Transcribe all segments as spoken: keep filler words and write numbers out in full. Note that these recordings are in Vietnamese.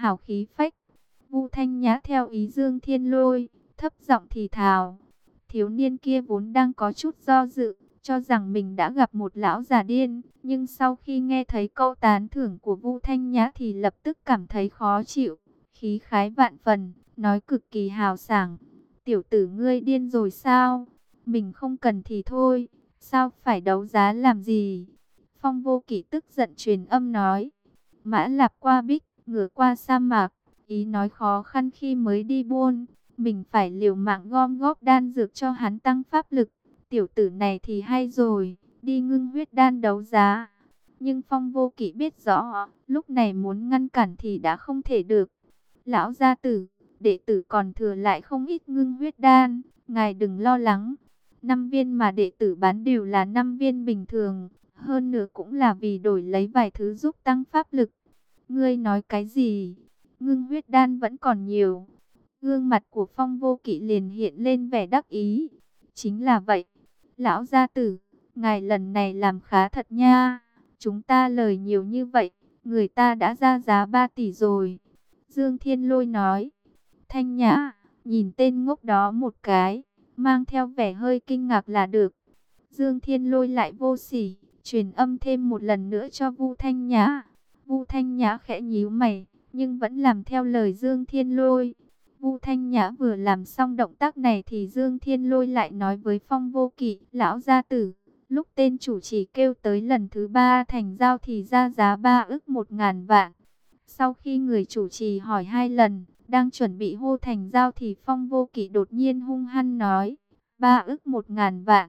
hào khí phách. Vu Thanh Nhã theo ý Dương Thiên Lôi, thấp giọng thì thào. Thiếu niên kia vốn đang có chút do dự, cho rằng mình đã gặp một lão già điên, nhưng sau khi nghe thấy câu tán thưởng của Vu Thanh Nhã thì lập tức cảm thấy khó chịu, khí khái vạn phần, nói cực kỳ hào sảng. Tiểu tử ngươi điên rồi sao? Mình không cần thì thôi, sao phải đấu giá làm gì? Phong Vô Kỵ tức giận truyền âm nói. Mã Lạp qua bích, ngựa qua sa mạc, ý nói khó khăn khi mới đi buôn. Mình phải liều mạng gom góp đan dược cho hắn tăng pháp lực. Tiểu tử này thì hay rồi, đi ngưng huyết đan đấu giá. Nhưng Phong Vô Kỵ biết rõ, lúc này muốn ngăn cản thì đã không thể được. Lão gia tử, đệ tử còn thừa lại không ít ngưng huyết đan, ngài đừng lo lắng. Năm viên mà đệ tử bán đều là năm viên bình thường, hơn nữa cũng là vì đổi lấy vài thứ giúp tăng pháp lực. Ngươi nói cái gì? Ngưng huyết đan vẫn còn nhiều. Gương mặt của Phong Vô Kỵ liền hiện lên vẻ đắc ý. Chính là vậy. Lão gia tử, ngài lần này làm khá thật nha. Chúng ta lời nhiều như vậy, người ta đã ra giá ba tỷ rồi. Dương Thiên Lôi nói. Thanh Nhã, nhìn tên ngốc đó một cái, mang theo vẻ hơi kinh ngạc là được. Dương Thiên Lôi lại vô sỉ, truyền âm thêm một lần nữa cho Vu Thanh Nhã. Vu Thanh Nhã khẽ nhíu mày, nhưng vẫn làm theo lời Dương Thiên Lôi. Vu Thanh Nhã vừa làm xong động tác này thì Dương Thiên Lôi lại nói với Phong Vô Kỵ, lão gia tử, lúc tên chủ chỉ kêu tới lần thứ ba thành giao thì ra giá ba ức một ngàn vạn. Sau khi người chủ trì hỏi hai lần, đang chuẩn bị hô thành giao thì Phong Vô Kỵ đột nhiên hung hăng nói, ba ức một ngàn vạn.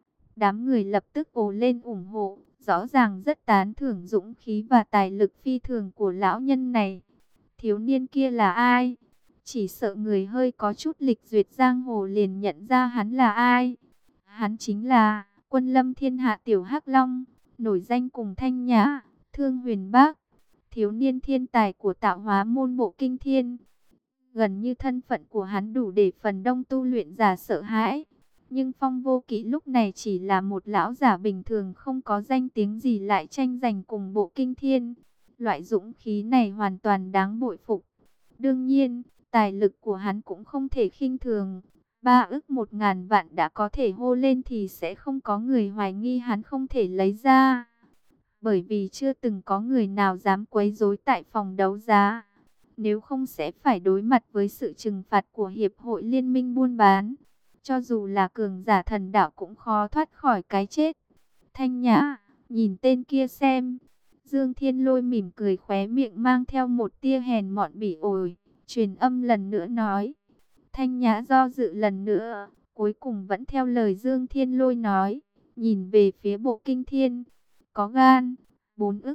Đám người lập tức ồ lên ủng hộ, rõ ràng rất tán thưởng dũng khí và tài lực phi thường của lão nhân này. Thiếu niên kia là ai? Chỉ sợ người hơi có chút lịch duyệt giang hồ liền nhận ra hắn là ai. Hắn chính là Quân Lâm Thiên Hạ Tiểu Hắc Long, nổi danh cùng Thanh Nhã, Thương Huyền Bác, thiếu niên thiên tài của tạo hóa môn bộ kinh thiên. Gần như thân phận của hắn đủ để phần đông tu luyện giả sợ hãi. Nhưng Phong Vô Kỵ lúc này chỉ là một lão giả bình thường không có danh tiếng gì lại tranh giành cùng bộ kinh thiên. Loại dũng khí này hoàn toàn đáng bội phục. Đương nhiên, tài lực của hắn cũng không thể khinh thường. Ba ức một ngàn vạn đã có thể hô lên thì sẽ không có người hoài nghi hắn không thể lấy ra. Bởi vì chưa từng có người nào dám quấy rối tại phòng đấu giá. Nếu không sẽ phải đối mặt với sự trừng phạt của Hiệp hội Liên minh buôn bán. Cho dù là cường giả thần đạo cũng khó thoát khỏi cái chết. Thanh Nhã, nhìn tên kia xem. Dương Thiên Lôi mỉm cười khóe miệng mang theo một tia hèn mọn bỉ ổi. Truyền âm lần nữa nói. Thanh Nhã do dự lần nữa. Cuối cùng vẫn theo lời Dương Thiên Lôi nói. Nhìn về phía bộ kinh thiên. Có gan, bốn ức.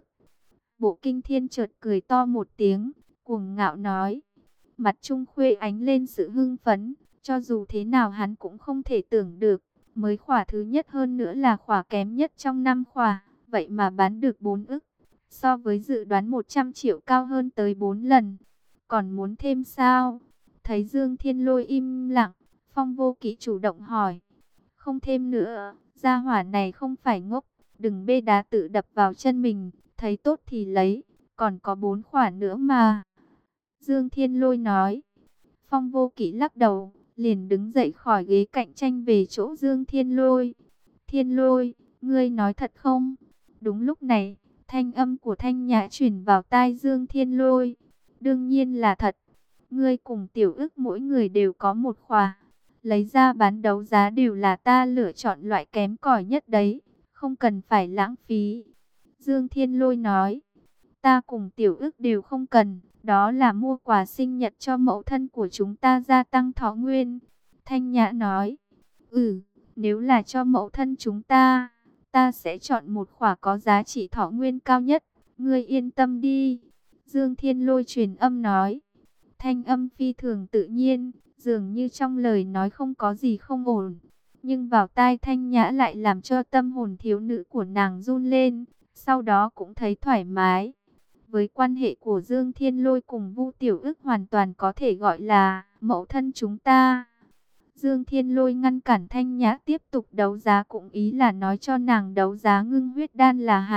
Bộ kinh thiên chợt cười to một tiếng. Cuồng ngạo nói. Mặt Trung Khuê ánh lên sự hưng phấn. Cho dù thế nào hắn cũng không thể tưởng được. Mới khỏa thứ nhất hơn nữa là khỏa kém nhất trong năm khỏa. Vậy mà bán được bốn ức. So với dự đoán một trăm triệu cao hơn tới bốn lần. Còn muốn thêm sao? Thấy Dương Thiên Lôi im lặng. Phong Vô Kỵ chủ động hỏi. Không thêm nữa. Gia hỏa này không phải ngốc. Đừng bê đá tự đập vào chân mình. Thấy tốt thì lấy. Còn có bốn khỏa nữa mà. Dương Thiên Lôi nói. Phong Vô Kỵ lắc đầu. Liền đứng dậy khỏi ghế cạnh tranh về chỗ Dương Thiên Lôi. Thiên Lôi, ngươi nói thật không? Đúng lúc này, thanh âm của Thanh Nhã truyền vào tai Dương Thiên Lôi. Đương nhiên là thật. Ngươi cùng Tiểu Ức mỗi người đều có một khỏa. Lấy ra bán đấu giá đều là ta lựa chọn loại kém cỏi nhất đấy. Không cần phải lãng phí. Dương Thiên Lôi nói. Ta cùng Tiểu Ức đều không cần. Đó là mua quà sinh nhật cho mẫu thân của chúng ta gia tăng thọ nguyên. Thanh Nhã nói. Ừ, nếu là cho mẫu thân chúng ta, ta sẽ chọn một khỏa có giá trị thọ nguyên cao nhất. Ngươi yên tâm đi. Dương Thiên Lôi truyền âm nói. Thanh âm phi thường tự nhiên, dường như trong lời nói không có gì không ổn. Nhưng vào tai Thanh Nhã lại làm cho tâm hồn thiếu nữ của nàng run lên. Sau đó cũng thấy thoải mái. Với quan hệ của Dương Thiên Lôi cùng Vu Tiểu Ức hoàn toàn có thể gọi là mẫu thân chúng ta. Dương Thiên Lôi ngăn cản Thanh Nhã tiếp tục đấu giá cũng ý là nói cho nàng đấu giá ngưng huyết đan là hắn.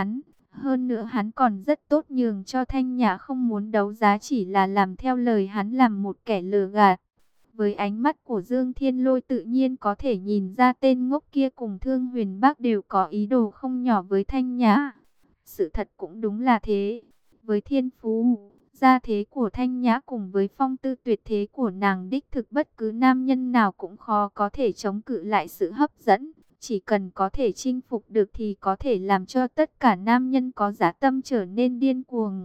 Hơn nữa hắn còn rất tốt nhường cho Thanh Nhã không muốn đấu giá, chỉ là làm theo lời hắn, làm một kẻ lừa gạt. Với ánh mắt của Dương Thiên Lôi tự nhiên có thể nhìn ra tên ngốc kia cùng Thương Huyền Bác đều có ý đồ không nhỏ với Thanh Nhã. Sự thật cũng đúng là thế. Với thiên phú, gia thế của Thanh Nhã cùng với phong tư tuyệt thế của nàng, đích thực bất cứ nam nhân nào cũng khó có thể chống cự lại sự hấp dẫn. Chỉ cần có thể chinh phục được thì có thể làm cho tất cả nam nhân có dã tâm trở nên điên cuồng.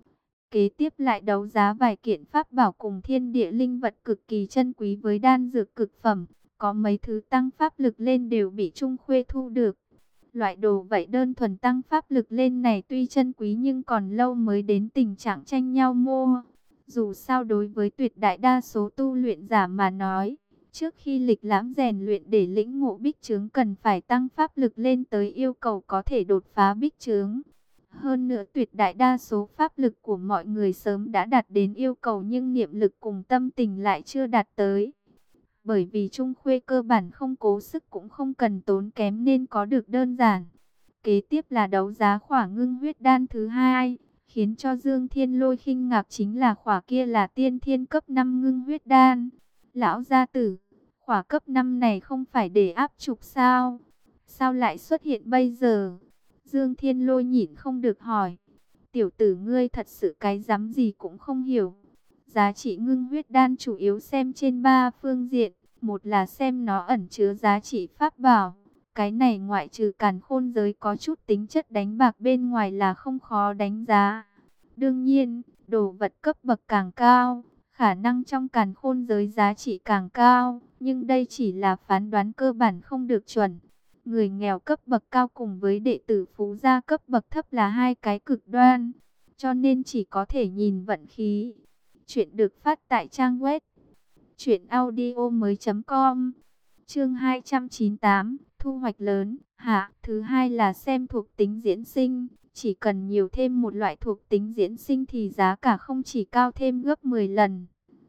Kế tiếp lại đấu giá vài kiện pháp bảo cùng thiên địa linh vật cực kỳ chân quý với đan dược cực phẩm. Có mấy thứ tăng pháp lực lên đều bị Trung Khuê thu được. Loại đồ vậy đơn thuần tăng pháp lực lên này tuy chân quý nhưng còn lâu mới đến tình trạng tranh nhau mua. Dù sao đối với tuyệt đại đa số tu luyện giả mà nói, trước khi lịch lãm rèn luyện để lĩnh ngộ bích chướng cần phải tăng pháp lực lên tới yêu cầu có thể đột phá bích chướng. Hơn nữa tuyệt đại đa số pháp lực của mọi người sớm đã đạt đến yêu cầu nhưng niệm lực cùng tâm tình lại chưa đạt tới. Bởi vì Trung Khuê cơ bản không cố sức cũng không cần tốn kém nên có được đơn giản. Kế tiếp là đấu giá khỏa ngưng huyết đan thứ hai. Khiến cho Dương Thiên Lôi khinh ngạc chính là khỏa kia là tiên thiên cấp năm ngưng huyết đan. Lão gia tử, khỏa cấp năm này không phải để áp trục sao? Sao lại xuất hiện bây giờ? Dương Thiên Lôi nhịn không được hỏi. Tiểu tử ngươi thật sự cái dám gì cũng không hiểu. Giá trị ngưng huyết đan chủ yếu xem trên ba phương diện. Một là xem nó ẩn chứa giá trị pháp bảo. Cái này ngoại trừ càn khôn giới có chút tính chất đánh bạc bên ngoài là không khó đánh giá. Đương nhiên, đồ vật cấp bậc càng cao, khả năng trong càn khôn giới giá trị càng cao. Nhưng đây chỉ là phán đoán cơ bản không được chuẩn. Người nghèo cấp bậc cao cùng với đệ tử phú gia cấp bậc thấp là hai cái cực đoan. Cho nên chỉ có thể nhìn vận khí. Chuyện được phát tại trang web truyện audio mới chấm com. Chương hai trăm chín mươi tám, thu hoạch lớn. Hạ, thứ hai là xem thuộc tính diễn sinh. Chỉ cần nhiều thêm một loại thuộc tính diễn sinh thì giá cả không chỉ cao thêm gấp mười lần.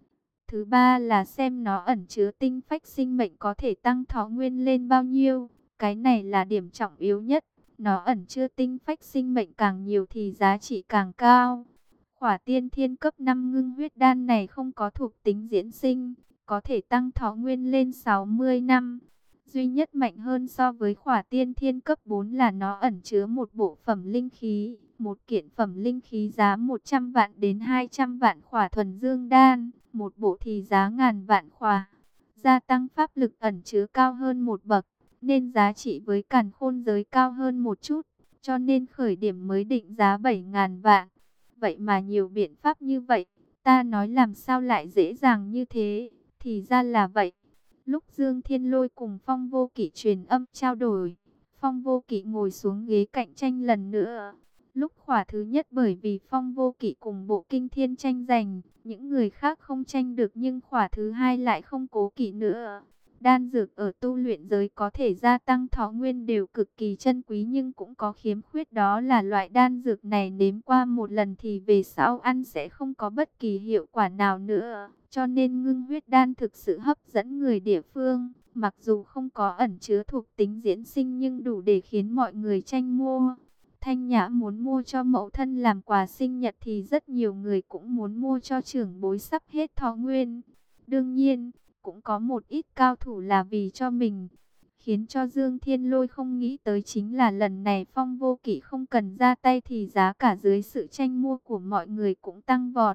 Thứ ba là xem nó ẩn chứa tinh phách sinh mệnh có thể tăng thọ nguyên lên bao nhiêu. Cái này là điểm trọng yếu nhất. Nó ẩn chứa tinh phách sinh mệnh càng nhiều thì giá trị càng cao. Khỏa tiên thiên cấp năm ngưng huyết đan này không có thuộc tính diễn sinh, có thể tăng thọ nguyên lên sáu mươi năm. Duy nhất mạnh hơn so với khỏa tiên thiên cấp bốn là nó ẩn chứa một bộ phẩm linh khí. Một kiện phẩm linh khí giá một trăm vạn đến hai trăm vạn khỏa thuần dương đan, một bộ thì giá ngàn vạn khỏa. Gia tăng pháp lực ẩn chứa cao hơn một bậc, nên giá trị với càn khôn giới cao hơn một chút. Cho nên khởi điểm mới định giá bảy ngàn vạn. Vậy mà nhiều biện pháp như vậy, ta nói làm sao lại dễ dàng như thế, thì ra là vậy. Lúc Dương Thiên Lôi cùng Phong Vô Kỵ truyền âm trao đổi, Phong Vô Kỵ ngồi xuống ghế cạnh tranh lần nữa. Lúc khỏa thứ nhất bởi vì Phong Vô Kỵ cùng Bộ Kinh Thiên tranh giành, những người khác không tranh được nhưng khỏa thứ hai lại không cố kỵ nữa. Đan dược ở tu luyện giới có thể gia tăng thọ nguyên đều cực kỳ chân quý nhưng cũng có khiếm khuyết, đó là loại đan dược này nếm qua một lần thì về sau ăn sẽ không có bất kỳ hiệu quả nào nữa. Cho nên ngưng huyết đan thực sự hấp dẫn người địa phương, mặc dù không có ẩn chứa thuộc tính diễn sinh nhưng đủ để khiến mọi người tranh mua. Thanh Nhã muốn mua cho mẫu thân làm quà sinh nhật thì rất nhiều người cũng muốn mua cho trưởng bối sắp hết thọ nguyên. Đương nhiên, cũng có một ít cao thủ là vì cho mình. Khiến cho Dương Thiên Lôi không nghĩ tới chính là lần này Phong Vô Kỵ không cần ra tay thì giá cả dưới sự tranh mua của mọi người cũng tăng vọt.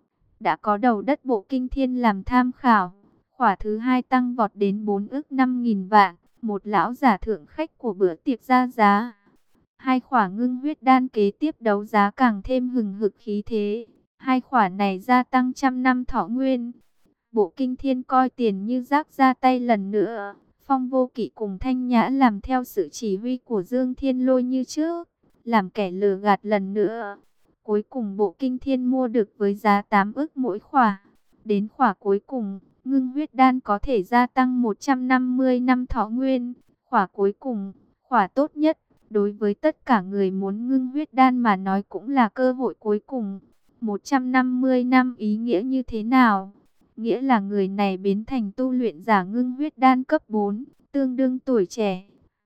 Đã có đầu đất Bộ Kinh Thiên làm tham khảo, khỏa thứ hai tăng vọt đến bốn ức năm nghìn vạn, một lão giả thượng khách của bữa tiệc ra giá. Hai khỏa ngưng huyết đan kế tiếp đấu giá càng thêm hừng hực khí thế. Hai khỏa này gia tăng trăm năm thọ nguyên. Bộ Kinh Thiên coi tiền như rác ra tay lần nữa. Phong Vô Kỵ cùng Thanh Nhã làm theo sự chỉ huy của Dương Thiên Lôi như trước, làm kẻ lừa gạt lần nữa. Cuối cùng Bộ Kinh Thiên mua được với giá tám ức mỗi khỏa. Đến khỏa cuối cùng, ngưng huyết đan có thể gia tăng một trăm năm mươi năm thọ nguyên. Khỏa cuối cùng, khỏa tốt nhất, đối với tất cả người muốn ngưng huyết đan mà nói cũng là cơ hội cuối cùng. một trăm năm mươi năm ý nghĩa như thế nào? Nghĩa là người này biến thành tu luyện giả ngưng huyết đan cấp bốn, tương đương tuổi trẻ.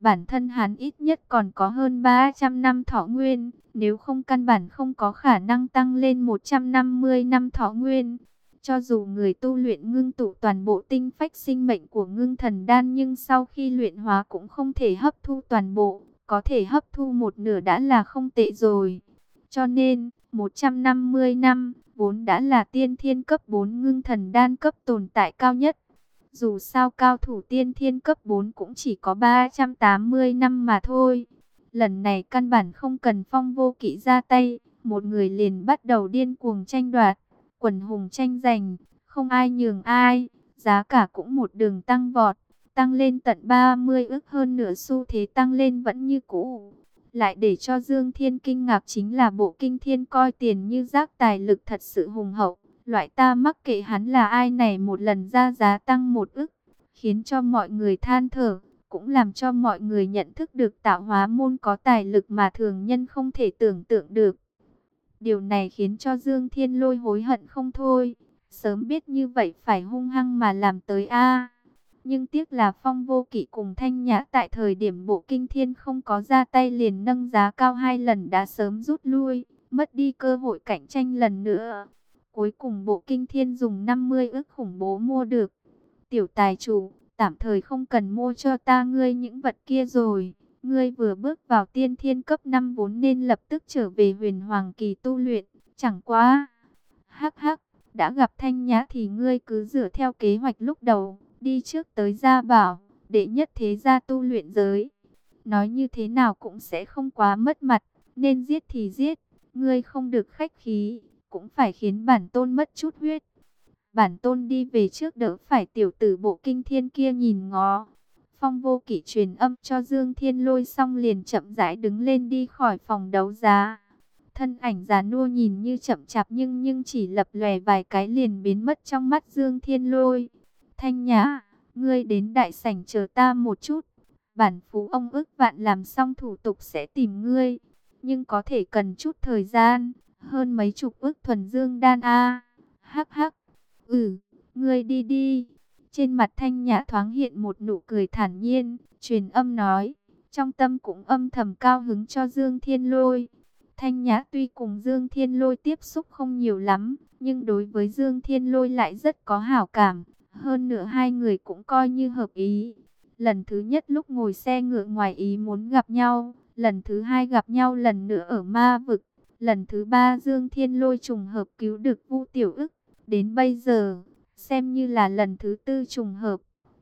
Bản thân hắn ít nhất còn có hơn ba trăm năm thọ nguyên, nếu không căn bản không có khả năng tăng lên một trăm năm mươi năm thọ nguyên. Cho dù người tu luyện ngưng tụ toàn bộ tinh phách sinh mệnh của ngưng thần đan, nhưng sau khi luyện hóa cũng không thể hấp thu toàn bộ, có thể hấp thu một nửa đã là không tệ rồi. Cho nên, một trăm năm mươi năm, vốn đã là tiên thiên cấp bốn ngưng thần đan cấp tồn tại cao nhất. Dù sao cao thủ tiên thiên cấp bốn cũng chỉ có ba trăm tám mươi năm mà thôi. Lần này căn bản không cần Phong Vô Kỵ ra tay, một người liền bắt đầu điên cuồng tranh đoạt, quần hùng tranh giành, không ai nhường ai, giá cả cũng một đường tăng vọt, tăng lên tận ba mươi ức, hơn nửa xu thế tăng lên vẫn như cũ. Lại để cho Dương Thiên kinh ngạc chính là bộ kinh thiên coi tiền như rác, tài lực thật sự hùng hậu. Loại ta mắc kệ hắn là ai này một lần ra giá tăng một ức, khiến cho mọi người than thở, cũng làm cho mọi người nhận thức được tạo hóa môn có tài lực mà thường nhân không thể tưởng tượng được. Điều này khiến cho Dương Thiên Lôi hối hận không thôi, sớm biết như vậy phải hung hăng mà làm tới a. Nhưng tiếc là Phong Vô Kỵ cùng Thanh Nhã tại thời điểm bộ kinh thiên không có ra tay liền nâng giá cao hai lần đã sớm rút lui, mất đi cơ hội cạnh tranh lần nữa. Cuối cùng bộ kinh thiên dùng năm mươi ức khủng bố mua được. Tiểu tài chủ, tạm thời không cần mua cho ta ngươi những vật kia rồi. Ngươi vừa bước vào tiên thiên cấp năm vốn nên lập tức trở về huyền hoàng kỳ tu luyện. Chẳng quá. Hắc hắc, đã gặp Thanh Nhã thì ngươi cứ dựa theo kế hoạch lúc đầu. Đi trước tới Gia Bảo, đệ nhất thế gia tu luyện giới. Nói như thế nào cũng sẽ không quá mất mặt. Nên giết thì giết, ngươi không được khách khí, cũng phải khiến bản tôn mất chút huyết. Bản tôn đi về trước đỡ phải tiểu tử bộ kinh thiên kia nhìn ngó. Phong Vô Kỵ truyền âm cho Dương Thiên Lôi xong liền chậm rãi đứng lên đi khỏi phòng đấu giá. Thân ảnh già nua nhìn như chậm chạp nhưng nhưng chỉ lập lòe vài cái liền biến mất trong mắt Dương Thiên Lôi. Thanh Nhã, ngươi đến đại sảnh chờ ta một chút. Bản phú ông ước vạn làm xong thủ tục sẽ tìm ngươi, nhưng có thể cần chút thời gian, hơn mấy chục ức thuần dương đan a. Hắc hắc. Ừ, ngươi đi đi. Trên mặt Thanh Nhã thoáng hiện một nụ cười thản nhiên, truyền âm nói, trong tâm cũng âm thầm cao hứng cho Dương Thiên Lôi. Thanh Nhã tuy cùng Dương Thiên Lôi tiếp xúc không nhiều lắm, nhưng đối với Dương Thiên Lôi lại rất có hảo cảm, hơn nữa hai người cũng coi như hợp ý. Lần thứ nhất lúc ngồi xe ngựa ngoài ý muốn gặp nhau, lần thứ hai gặp nhau lần nữa ở ma vực, lần thứ ba Dương Thiên Lôi trùng hợp cứu được Vu Tiểu Ức, đến bây giờ xem như là lần thứ tư trùng hợp.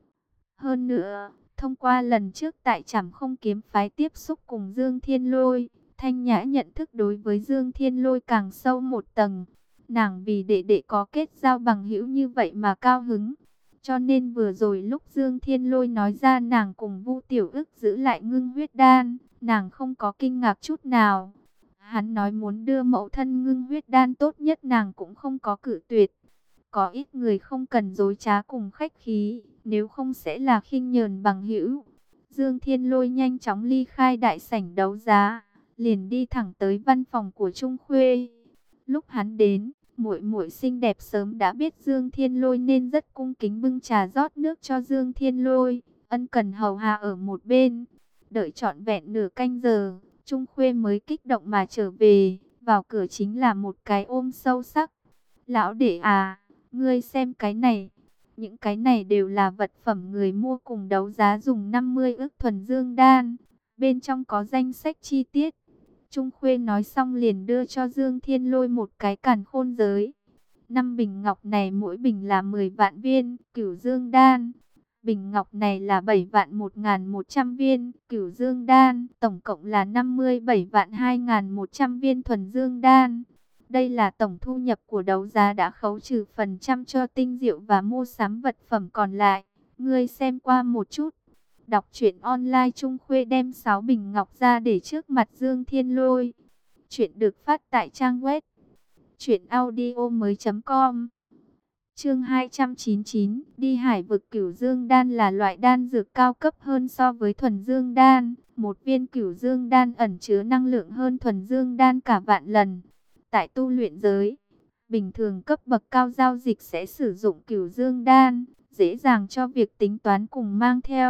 Hơn nữa, thông qua lần trước tại Trảm Không Kiếm phái tiếp xúc cùng Dương Thiên Lôi, Thanh Nhã nhận thức đối với Dương Thiên Lôi càng sâu một tầng. Nàng vì đệ đệ có kết giao bằng hữu như vậy mà cao hứng. Cho nên vừa rồi lúc Dương Thiên Lôi nói ra nàng cùng Vu Tiểu Ức giữ lại ngưng huyết đan, nàng không có kinh ngạc chút nào. Hắn nói muốn đưa mẫu thân ngưng huyết đan tốt nhất nàng cũng không có cự tuyệt. Có ít người không cần dối trá cùng khách khí, nếu không sẽ là khinh nhờn bằng hữu. Dương Thiên Lôi nhanh chóng ly khai đại sảnh đấu giá, liền đi thẳng tới văn phòng của Trung Khuê. Lúc hắn đến, muội muội xinh đẹp sớm đã biết Dương Thiên Lôi nên rất cung kính bưng trà rót nước cho Dương Thiên Lôi, ân cần hầu hạ ở một bên. Đợi trọn vẹn nửa canh giờ, Trung Khuê mới kích động mà trở về, vào cửa chính là một cái ôm sâu sắc. Lão đệ à, ngươi xem cái này, những cái này đều là vật phẩm người mua cùng đấu giá dùng năm mươi ức thuần dương đan, bên trong có danh sách chi tiết. Trung Khuê nói xong liền đưa cho Dương Thiên Lôi một cái càn khôn giới. Năm bình ngọc này mỗi bình là mười vạn viên cửu dương đan. Bình ngọc này là bảy vạn một nghìn một trăm viên cửu dương đan. Tổng cộng là năm mươi bảy vạn hai nghìn một trăm viên thuần dương đan. Đây là tổng thu nhập của đấu giá đã khấu trừ phần trăm cho tinh diệu và mua sắm vật phẩm còn lại. Ngươi xem qua một chút. Đọc truyện online, Trung Khuê đem sáu bình ngọc ra để trước mặt Dương Thiên Lôi. Chuyện được phát tại trang web truyện audio mới chấm com. Chương hai trăm chín mươi chín, đi hải vực. Cửu Dương đan là loại đan dược cao cấp hơn so với thuần dương đan. Một viên cửu dương đan ẩn chứa năng lượng hơn thuần dương đan cả vạn lần. Tại tu luyện giới, bình thường cấp bậc cao giao dịch sẽ sử dụng cửu dương đan, dễ dàng cho việc tính toán cùng mang theo.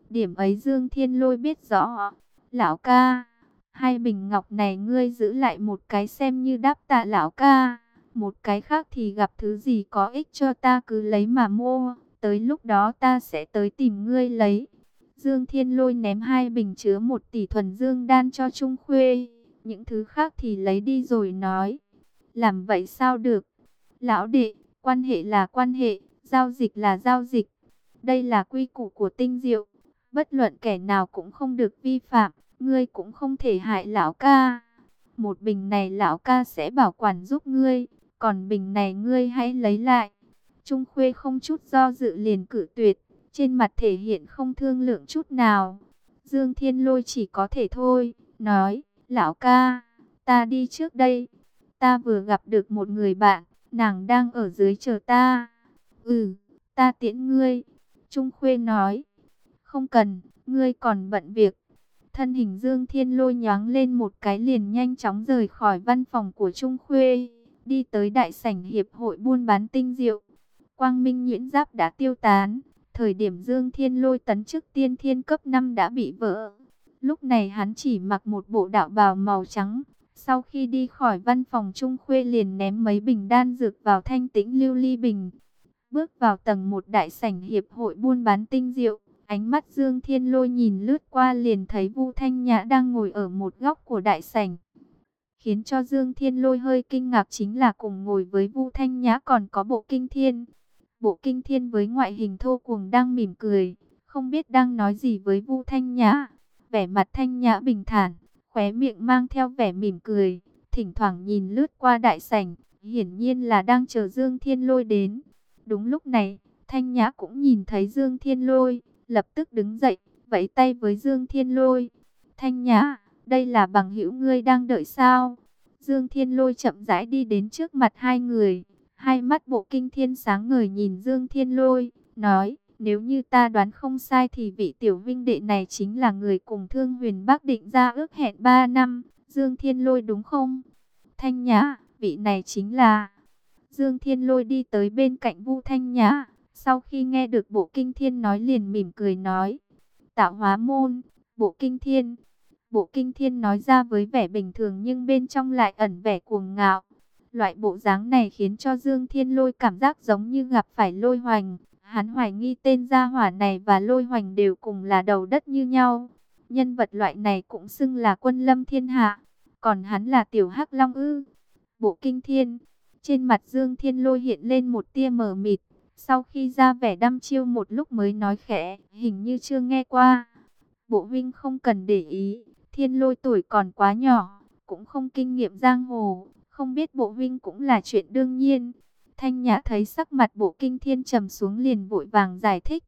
Điểm ấy Dương Thiên Lôi biết rõ. Lão ca, hai bình ngọc này ngươi giữ lại một cái xem như đáp tạ lão ca. Một cái khác thì gặp thứ gì có ích cho ta cứ lấy mà mua. Tới lúc đó ta sẽ tới tìm ngươi lấy. Dương Thiên Lôi ném hai bình chứa một tỷ thuần dương đan cho Trung Khuê. Những thứ khác thì lấy đi rồi nói. Làm vậy sao được? Lão đệ, quan hệ là quan hệ, giao dịch là giao dịch. Đây là quy củ của tinh diệu. Bất luận kẻ nào cũng không được vi phạm. Ngươi cũng không thể hại lão ca. Một bình này lão ca sẽ bảo quản giúp ngươi. Còn bình này ngươi hãy lấy lại. Trung Khuê không chút do dự liền cự tuyệt. Trên mặt thể hiện không thương lượng chút nào. Dương Thiên Lôi chỉ có thể thôi. Nói, lão ca, ta đi trước đây. Ta vừa gặp được một người bạn. Nàng đang ở dưới chờ ta. Ừ, ta tiễn ngươi. Trung Khuê nói, không cần, ngươi còn bận việc. Thân hình Dương Thiên Lôi nhoáng lên một cái liền nhanh chóng rời khỏi văn phòng của Trung Khuê. Đi tới đại sảnh hiệp hội buôn bán tinh diệu. Quang minh nhuyễn giáp đã tiêu tán. Thời điểm Dương Thiên Lôi tấn chức tiên thiên cấp năm đã bị vỡ. Lúc này hắn chỉ mặc một bộ đạo bào màu trắng. Sau khi đi khỏi văn phòng Trung Khuê liền ném mấy bình đan dược vào thanh tĩnh lưu ly bình. Bước vào tầng một đại sảnh hiệp hội buôn bán tinh diệu. Ánh mắt Dương Thiên Lôi nhìn lướt qua liền thấy Vu Thanh Nhã đang ngồi ở một góc của đại sảnh. Khiến cho Dương Thiên Lôi hơi kinh ngạc chính là cùng ngồi với Vu Thanh Nhã còn có Bộ Kinh Thiên. Bộ Kinh Thiên với ngoại hình thô cuồng đang mỉm cười, không biết đang nói gì với Vu Thanh Nhã. Vẻ mặt Thanh Nhã bình thản, khóe miệng mang theo vẻ mỉm cười, thỉnh thoảng nhìn lướt qua đại sảnh, hiển nhiên là đang chờ Dương Thiên Lôi đến. Đúng lúc này, Thanh Nhã cũng nhìn thấy Dương Thiên Lôi, lập tức đứng dậy, vẫy tay với Dương Thiên Lôi. Thanh Nhã, đây là bằng hữu ngươi đang đợi sao? Dương Thiên Lôi chậm rãi đi đến trước mặt hai người. Hai mắt Bộ Kinh Thiên sáng ngời nhìn Dương Thiên Lôi, nói, nếu như ta đoán không sai thì vị tiểu vinh đệ này chính là người cùng Thương Huyền Bắc định ra ước hẹn ba năm. Dương Thiên Lôi đúng không? Thanh Nhã, vị này chính là... Dương Thiên Lôi đi tới bên cạnh Vu Thanh Nhã, sau khi nghe được Bộ Kinh Thiên nói liền mỉm cười nói, Tạo Hóa Môn, Bộ Kinh Thiên. Bộ Kinh Thiên nói ra với vẻ bình thường nhưng bên trong lại ẩn vẻ cuồng ngạo. Loại bộ dáng này khiến cho Dương Thiên Lôi cảm giác giống như gặp phải Lôi Hoành. Hắn hoài nghi tên gia hỏa này và Lôi Hoành đều cùng là đầu đất như nhau. Nhân vật loại này cũng xưng là quân lâm thiên hạ. Còn hắn là tiểu hắc long ư? Bộ Kinh Thiên. Trên mặt Dương Thiên Lôi hiện lên một tia mờ mịt. Sau khi ra vẻ đăm chiêu một lúc mới nói khẽ, hình như chưa nghe qua. Bộ huynh không cần để ý, Thiên Lôi tuổi còn quá nhỏ, cũng không kinh nghiệm giang hồ. Không biết Bộ huynh cũng là chuyện đương nhiên. Thanh Nhã thấy sắc mặt Bộ Kinh Thiên trầm xuống liền vội vàng giải thích.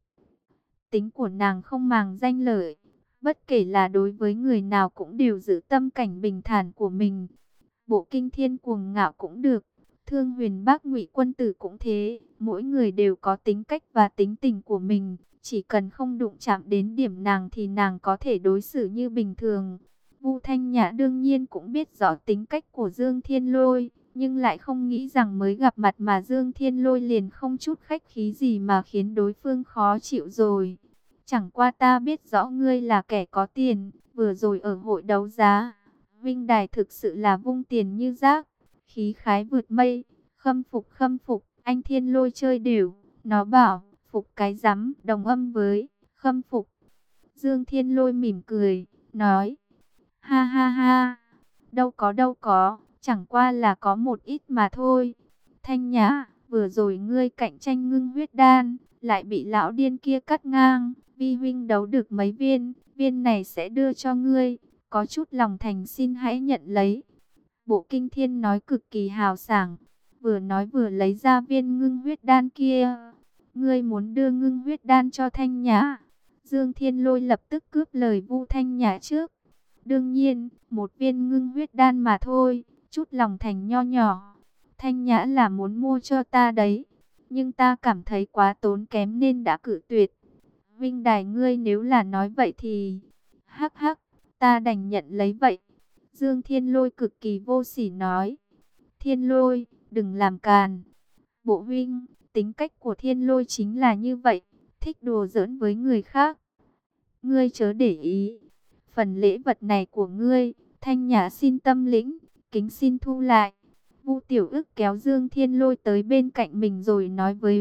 Tính của nàng không màng danh lợi, bất kể là đối với người nào cũng đều giữ tâm cảnh bình thản của mình. Bộ Kinh Thiên cuồng ngạo cũng được, Thương Huyền Bắc Ngụy Quân Tử cũng thế, mỗi người đều có tính cách và tính tình của mình, chỉ cần không đụng chạm đến điểm nàng thì nàng có thể đối xử như bình thường. Vu Thanh Nhã đương nhiên cũng biết rõ tính cách của Dương Thiên Lôi, nhưng lại không nghĩ rằng mới gặp mặt mà Dương Thiên Lôi liền không chút khách khí gì mà khiến đối phương khó chịu rồi. Chẳng qua ta biết rõ ngươi là kẻ có tiền, vừa rồi ở hội đấu giá, Vinh Đài thực sự là vung tiền như rác, khí khái vượt mây, khâm phục khâm phục, anh Thiên Lôi chơi đều, nó bảo, phục cái rắm, đồng âm với, khâm phục. Dương Thiên Lôi mỉm cười, nói, ha ha ha, đâu có đâu có, chẳng qua là có một ít mà thôi. Thanh Nhã, vừa rồi ngươi cạnh tranh ngưng huyết đan, lại bị lão điên kia cắt ngang, vi huynh đấu được mấy viên, viên này sẽ đưa cho ngươi, có chút lòng thành xin hãy nhận lấy. Bộ Kinh Thiên nói cực kỳ hào sảng, vừa nói vừa lấy ra viên ngưng huyết đan kia. Ngươi muốn đưa ngưng huyết đan cho Thanh Nhã? Dương Thiên Lôi lập tức cướp lời Vu Thanh Nhã trước. Đương nhiên, một viên ngưng huyết đan mà thôi, chút lòng thành nho nhỏ. Thanh Nhã là muốn mua cho ta đấy, nhưng ta cảm thấy quá tốn kém nên đã cự tuyệt. Vinh Đài ngươi nếu là nói vậy thì... Hắc hắc, ta đành nhận lấy vậy. Dương Thiên Lôi cực kỳ vô sỉ nói. Thiên Lôi, đừng làm càn. Bộ huynh, tính cách của Thiên Lôi chính là như vậy, thích đùa giỡn với người khác. ngươi chớ để ý. Phần lễ vật này của ngươi, Thanh Nhã xin tâm lĩnh, kính xin thu lại. Vu Tiểu Ức kéo Dương Thiên Lôi tới bên cạnh mình rồi nói với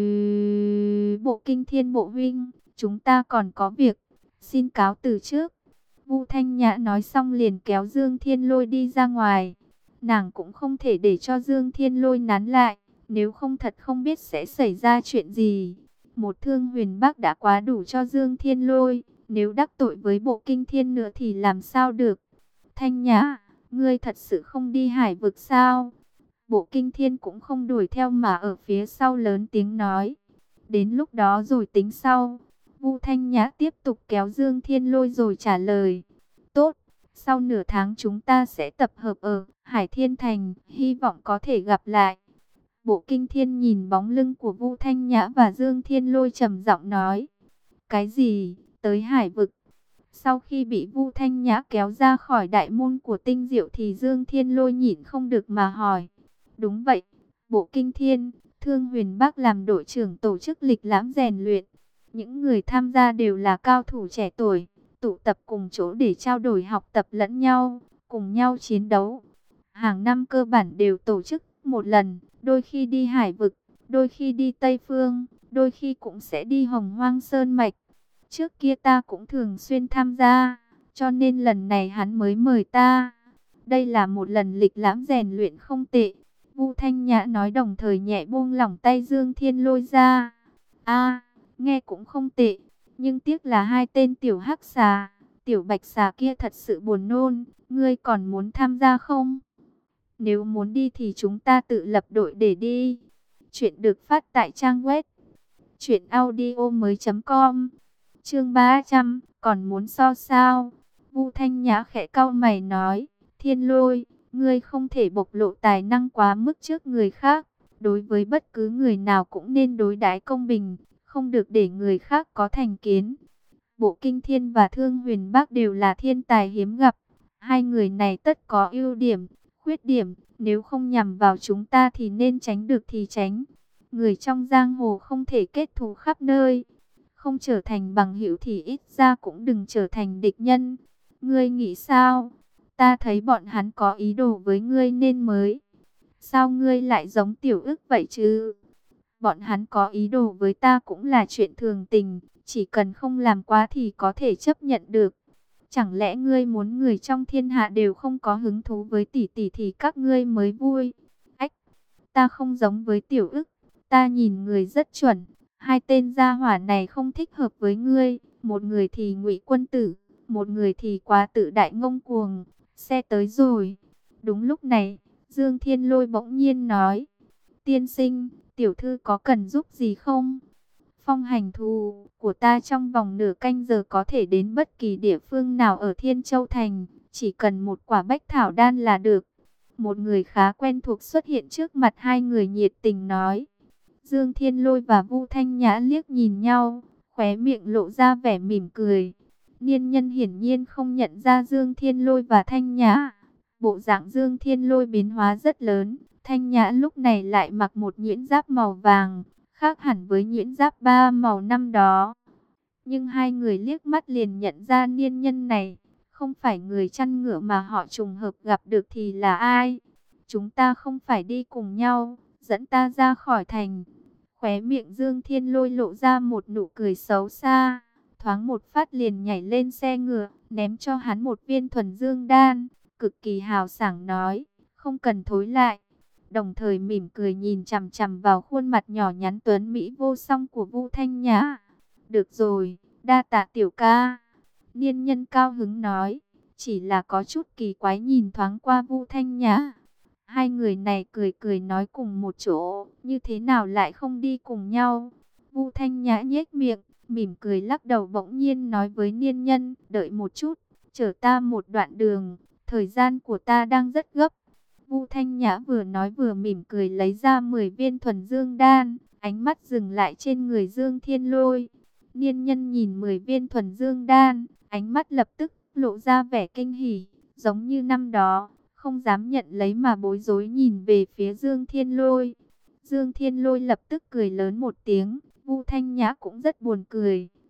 Bộ Kinh Thiên bộ huynh, chúng ta còn có việc, xin cáo từ trước. Vu Thanh Nhã nói xong liền kéo Dương Thiên Lôi đi ra ngoài. Nàng cũng không thể để cho Dương Thiên Lôi nán lại, nếu không thật không biết sẽ xảy ra chuyện gì. Một Thương Huyền Bắc đã quá đủ cho Dương Thiên Lôi, nếu đắc tội với Bộ Kinh Thiên nữa thì làm sao được. Thanh Nhã, ngươi thật sự không đi Hải vực sao? Bộ Kinh Thiên cũng không đuổi theo mà ở phía sau lớn tiếng nói. Đến lúc đó rồi tính sau. Vu Thanh Nhã tiếp tục kéo Dương Thiên Lôi rồi trả lời. Tốt, sau nửa tháng chúng ta sẽ tập hợp ở Hải Thiên Thành, hy vọng có thể gặp lại. Bộ Kinh Thiên nhìn bóng lưng của Vu Thanh Nhã và Dương Thiên Lôi trầm giọng nói. Cái gì? Tới Hải vực? Sau khi bị Vu Thanh Nhã kéo ra khỏi đại môn của Tinh Diệu thì Dương Thiên Lôi nhịn không được mà hỏi. Đúng vậy, Bộ Kinh Thiên, Thương Huyền Bắc làm đội trưởng tổ chức lịch lãm rèn luyện. Những người tham gia đều là cao thủ trẻ tuổi, tụ tập cùng chỗ để trao đổi học tập lẫn nhau, cùng nhau chiến đấu. Hàng năm cơ bản đều tổ chức một lần, đôi khi đi Hải vực, đôi khi đi Tây Phương, đôi khi cũng sẽ đi Hồng Hoang Sơn Mạch. Trước kia ta cũng thường xuyên tham gia, cho nên lần này hắn mới mời ta. Đây là một lần lịch lãm rèn luyện không tệ. Vu Thanh Nhã nói đồng thời nhẹ buông lỏng tay Dương Thiên Lôi ra. A, nghe cũng không tệ, nhưng tiếc là hai tên tiểu hắc xà, tiểu bạch xà kia thật sự buồn nôn, ngươi còn muốn tham gia không? Nếu muốn đi thì chúng ta tự lập đội để đi. Chuyện được phát tại trang web truyện audio mới chấm com. Chương ba trăm, còn muốn so sao? Vu Thanh Nhã khẽ cau mày nói, Thiên Lôi, ngươi không thể bộc lộ tài năng quá mức trước người khác. Đối với bất cứ người nào cũng nên đối đãi công bình, không được để người khác có thành kiến. Bộ Kinh Thiên và Thương Huyền Bắc đều là thiên tài hiếm gặp. Hai người này tất có ưu điểm, khuyết điểm, nếu không nhằm vào chúng ta thì nên tránh được thì tránh. Người trong giang hồ không thể kết thù khắp nơi. Không trở thành bằng hữu thì ít ra cũng đừng trở thành địch nhân. Ngươi nghĩ sao? Ta thấy bọn hắn có ý đồ với ngươi nên mới. Sao ngươi lại giống Tiểu Ức vậy chứ? Bọn hắn có ý đồ với ta cũng là chuyện thường tình, chỉ cần không làm quá thì có thể chấp nhận được. Chẳng lẽ ngươi muốn người trong thiên hạ đều không có hứng thú với tỷ tỷ thì các ngươi mới vui? Ách, ta không giống với Tiểu Ức, ta nhìn người rất chuẩn. Hai tên gia hỏa này không thích hợp với ngươi, một người thì Ngụy Quân Tử, một người thì quá tự đại ngông cuồng. Xe tới rồi. Đúng lúc này, Dương Thiên Lôi bỗng nhiên nói, tiên sinh, tiểu thư có cần giúp gì không? Phong hành thù của ta trong vòng nửa canh giờ có thể đến bất kỳ địa phương nào ở Thiên Châu Thành, chỉ cần một quả bách thảo đan là được. Một người khá quen thuộc xuất hiện trước mặt hai người nhiệt tình nói. Dương Thiên Lôi và Vu Thanh Nhã liếc nhìn nhau, khóe miệng lộ ra vẻ mỉm cười. Niên Nhân hiển nhiên không nhận ra Dương Thiên Lôi và Thanh Nhã. Bộ dạng Dương Thiên Lôi biến hóa rất lớn, Thanh Nhã lúc này lại mặc một nhuyễn giáp màu vàng, khác hẳn với nhuyễn giáp ba màu năm đó. Nhưng hai người liếc mắt liền nhận ra Niên Nhân này, không phải người chăn ngựa mà họ trùng hợp gặp được thì là ai? Chúng ta không phải đi cùng nhau, dẫn ta ra khỏi thành. Khóe miệng Dương Thiên Lôi lộ ra một nụ cười xấu xa, thoáng một phát liền nhảy lên xe ngựa, ném cho hắn một viên thuần dương đan, cực kỳ hào sảng nói, không cần thối lại. Đồng thời mỉm cười nhìn chằm chằm vào khuôn mặt nhỏ nhắn tuấn mỹ vô song của Vu Thanh Nhã. Được rồi, đa tạ tiểu ca. Niên Nhân cao hứng nói, chỉ là có chút kỳ quái nhìn thoáng qua Vu Thanh Nhã. Hai người này cười cười nói cùng một chỗ, như thế nào lại không đi cùng nhau? Vu Thanh Nhã nhếch miệng, mỉm cười lắc đầu bỗng nhiên nói với Niên Nhân, đợi một chút, chở ta một đoạn đường, thời gian của ta đang rất gấp. Vu Thanh Nhã vừa nói vừa mỉm cười lấy ra mười viên thuần dương đan, ánh mắt dừng lại trên người Dương Thiên Lôi. Niên Nhân nhìn mười viên thuần dương đan, ánh mắt lập tức lộ ra vẻ kinh hỉ, giống như năm đó, không dám nhận lấy mà bối rối nhìn về phía Dương Thiên Lôi. Dương Thiên Lôi lập tức cười lớn một tiếng, Vu Thanh Nhã cũng rất buồn cười,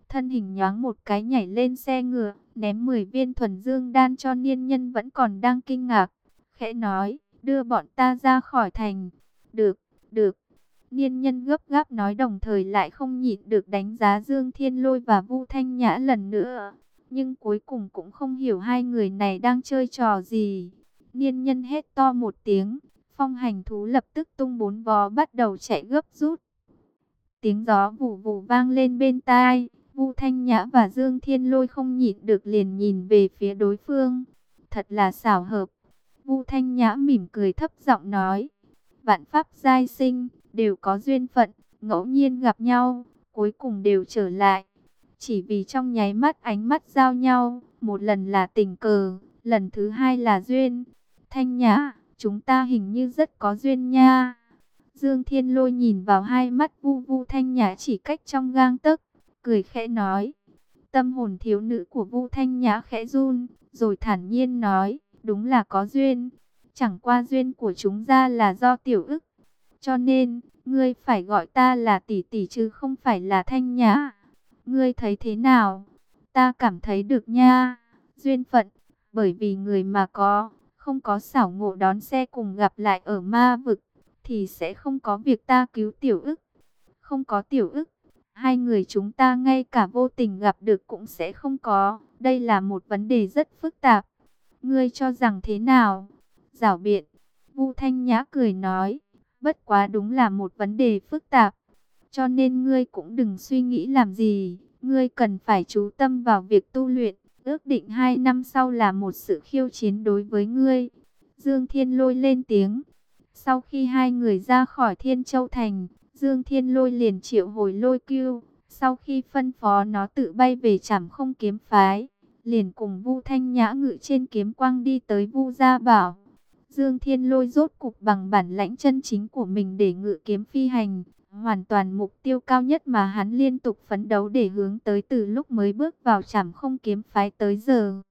thân hình nhoáng một cái nhảy lên xe ngựa, ném mười viên thuần dương đan cho niên nhân vẫn còn đang kinh ngạc. Khẽ nói, đưa bọn ta ra khỏi thành. Được, được. Niên nhân gấp gáp nói, đồng thời lại không nhịn được đánh giá Dương Thiên Lôi và Vu Thanh Nhã lần nữa. Nhưng cuối cùng cũng không hiểu hai người này đang chơi trò gì. Niên nhân hét to một tiếng, phong hành thú lập tức tung bốn vó bắt đầu chạy gấp rút. Tiếng gió vù vù vang lên bên tai, Vu Thanh Nhã và Dương Thiên Lôi không nhịn được liền nhìn về phía đối phương. Thật là xảo hợp. Vu Thanh Nhã mỉm cười thấp giọng nói, vạn pháp giai sinh, đều có duyên phận, ngẫu nhiên gặp nhau, cuối cùng đều trở lại. Chỉ vì trong nháy mắt ánh mắt giao nhau, một lần là tình cờ, lần thứ hai là duyên. Thanh Nhã, chúng ta hình như rất có duyên nha. Dương Thiên Lôi nhìn vào hai mắt Vu Vu Thanh Nhã chỉ cách trong gang tấc, cười khẽ nói. Tâm hồn thiếu nữ của Vu Thanh Nhã khẽ run, rồi thản nhiên nói, đúng là có duyên. Chẳng qua duyên của chúng ta là do tiểu ức. Cho nên, ngươi phải gọi ta là tỷ tỷ chứ không phải là Thanh Nhã. Ngươi thấy thế nào? Ta cảm thấy được nha. Duyên phận, bởi vì người mà có, không có xảo ngộ đón xe cùng gặp lại ở ma vực, thì sẽ không có việc ta cứu tiểu ức. Không có tiểu ức, hai người chúng ta ngay cả vô tình gặp được cũng sẽ không có. Đây là một vấn đề rất phức tạp. Ngươi cho rằng thế nào? Giảo biện. Vu Thanh Nhã cười nói, bất quá đúng là một vấn đề phức tạp. Cho nên ngươi cũng đừng suy nghĩ làm gì. Ngươi cần phải chú tâm vào việc tu luyện. Ước định hai năm sau là một sự khiêu chiến đối với ngươi. Dương Thiên Lôi lên tiếng. Sau khi hai người ra khỏi Thiên Châu Thành, Dương Thiên Lôi liền triệu hồi Lôi Cưu. Sau khi phân phó nó tự bay về Trảm Không Kiếm Phái, liền cùng Vu Thanh Nhã ngự trên kiếm quang đi tới Vu Gia Bảo. Dương Thiên Lôi rốt cục bằng bản lãnh chân chính của mình để ngự kiếm phi hành, hoàn toàn mục tiêu cao nhất mà hắn liên tục phấn đấu để hướng tới từ lúc mới bước vào Trảm Không Kiếm Phái tới giờ.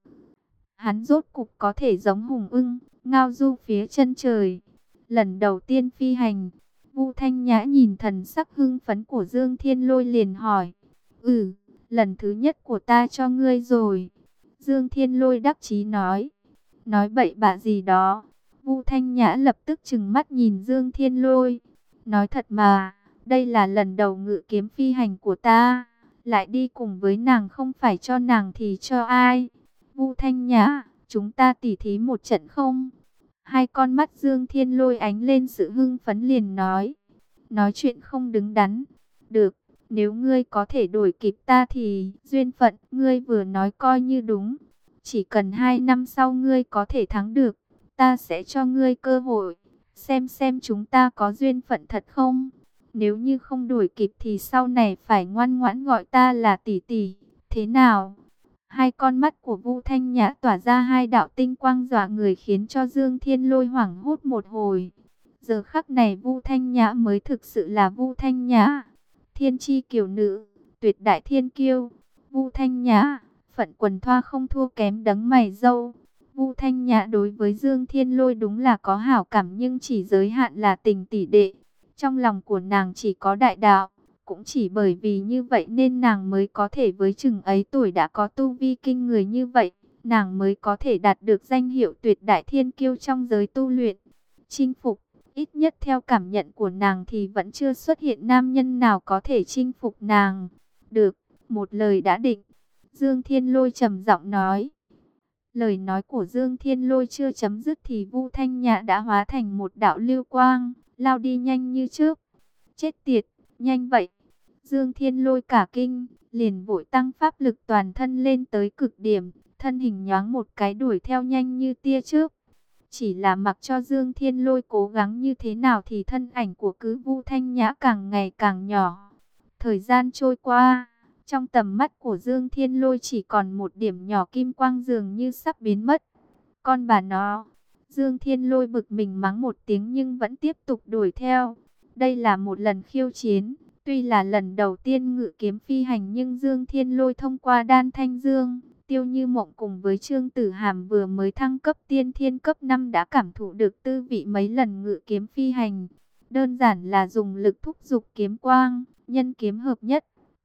Hắn rốt cục có thể giống hùng ưng, ngao du phía chân trời. Lần đầu tiên phi hành, Vu Thanh Nhã nhìn thần sắc hưng phấn của Dương Thiên Lôi liền hỏi, Ừ, lần thứ nhất của ta cho ngươi rồi. Dương Thiên Lôi đắc chí nói, nói bậy bạ gì đó. Vu Thanh Nhã lập tức trừng mắt nhìn Dương Thiên Lôi, nói thật mà, đây là lần đầu ngự kiếm phi hành của ta, lại đi cùng với nàng không phải cho nàng thì cho ai? Vu Thanh Nhã, chúng ta tỉ thí một trận không? Hai con mắt Dương Thiên Lôi ánh lên sự hưng phấn liền nói, nói chuyện không đứng đắn. Được, nếu ngươi có thể đuổi kịp ta thì duyên phận, ngươi vừa nói coi như đúng. Chỉ cần hai năm sau ngươi có thể thắng được, ta sẽ cho ngươi cơ hội, xem xem chúng ta có duyên phận thật không. Nếu như không đuổi kịp thì sau này phải ngoan ngoãn gọi ta là tỷ tỷ, thế nào? Hai con mắt của Vu Thanh Nhã tỏa ra hai đạo tinh quang dọa người khiến cho Dương Thiên Lôi hoảng hốt một hồi. Giờ khắc này Vu Thanh Nhã mới thực sự là Vu Thanh Nhã, thiên chi kiều nữ, tuyệt đại thiên kiêu. Vu Thanh Nhã, phận quần thoa không thua kém đấng mày râu. Vu Thanh Nhã đối với Dương Thiên Lôi đúng là có hảo cảm nhưng chỉ giới hạn là tình tỷ đệ. Trong lòng của nàng chỉ có đại đạo. Cũng chỉ bởi vì như vậy nên nàng mới có thể với chừng ấy tuổi đã có tu vi kinh người như vậy. Nàng mới có thể đạt được danh hiệu tuyệt đại thiên kiêu trong giới tu luyện. Chinh phục, ít nhất theo cảm nhận của nàng thì vẫn chưa xuất hiện nam nhân nào có thể chinh phục nàng. Được, một lời đã định. Dương Thiên Lôi trầm giọng nói. Lời nói của Dương Thiên Lôi chưa chấm dứt thì Vu Thanh Nhã đã hóa thành một đạo lưu quang, lao đi nhanh như chớp. Chết tiệt, nhanh vậy. Dương Thiên Lôi cả kinh, liền vội tăng pháp lực toàn thân lên tới cực điểm, thân hình nhoáng một cái đuổi theo nhanh như tia chớp. Chỉ là mặc cho Dương Thiên Lôi cố gắng như thế nào thì thân ảnh của cứ Vu Thanh Nhã càng ngày càng nhỏ. Thời gian trôi qua, trong tầm mắt của Dương Thiên Lôi chỉ còn một điểm nhỏ kim quang dường như sắp biến mất. Con bà nó, Dương Thiên Lôi bực mình mắng một tiếng nhưng vẫn tiếp tục đuổi theo. Đây là một lần khiêu chiến. Tuy là lần đầu tiên ngự kiếm phi hành nhưng Dương Thiên Lôi thông qua Đan Thanh Dương, Tiêu Như Mộng cùng với Trương Tử Hàm vừa mới thăng cấp tiên thiên cấp năm đã cảm thụ được tư vị mấy lần ngự kiếm phi hành. Đơn giản là dùng lực thúc giục kiếm quang, nhân kiếm hợp nhất,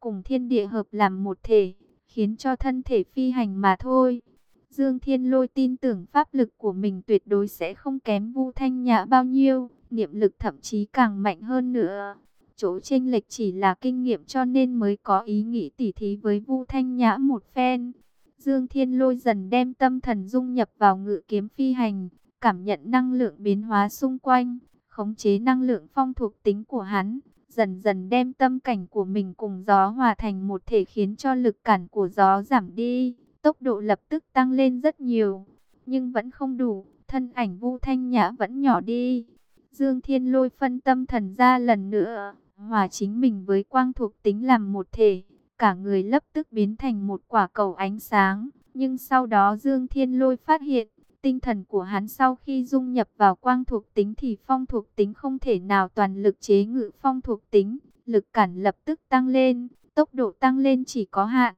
cùng thiên địa hợp làm một thể, khiến cho thân thể phi hành mà thôi. Dương Thiên Lôi tin tưởng pháp lực của mình tuyệt đối sẽ không kém Vu Thanh Nhã bao nhiêu, niệm lực thậm chí càng mạnh hơn nữa. Chỗ chênh lệch chỉ là kinh nghiệm, cho nên mới có ý nghĩ tỉ thí với Vu Thanh Nhã một phen. Dương Thiên Lôi dần đem tâm thần dung nhập vào ngự kiếm phi hành, cảm nhận năng lượng biến hóa xung quanh, khống chế năng lượng phong thuộc tính của hắn, dần dần đem tâm cảnh của mình cùng gió hòa thành một thể, khiến cho lực cản của gió giảm đi, tốc độ lập tức tăng lên rất nhiều, nhưng vẫn không đủ, thân ảnh Vu Thanh Nhã vẫn nhỏ đi. Dương Thiên Lôi phân tâm thần ra lần nữa, hòa chính mình với quang thuộc tính làm một thể, cả người lập tức biến thành một quả cầu ánh sáng. Nhưng sau đó Dương Thiên Lôi phát hiện, tinh thần của hắn sau khi dung nhập vào quang thuộc tính thì phong thuộc tính không thể nào toàn lực chế ngự phong thuộc tính, lực cản lập tức tăng lên, tốc độ tăng lên chỉ có hạn.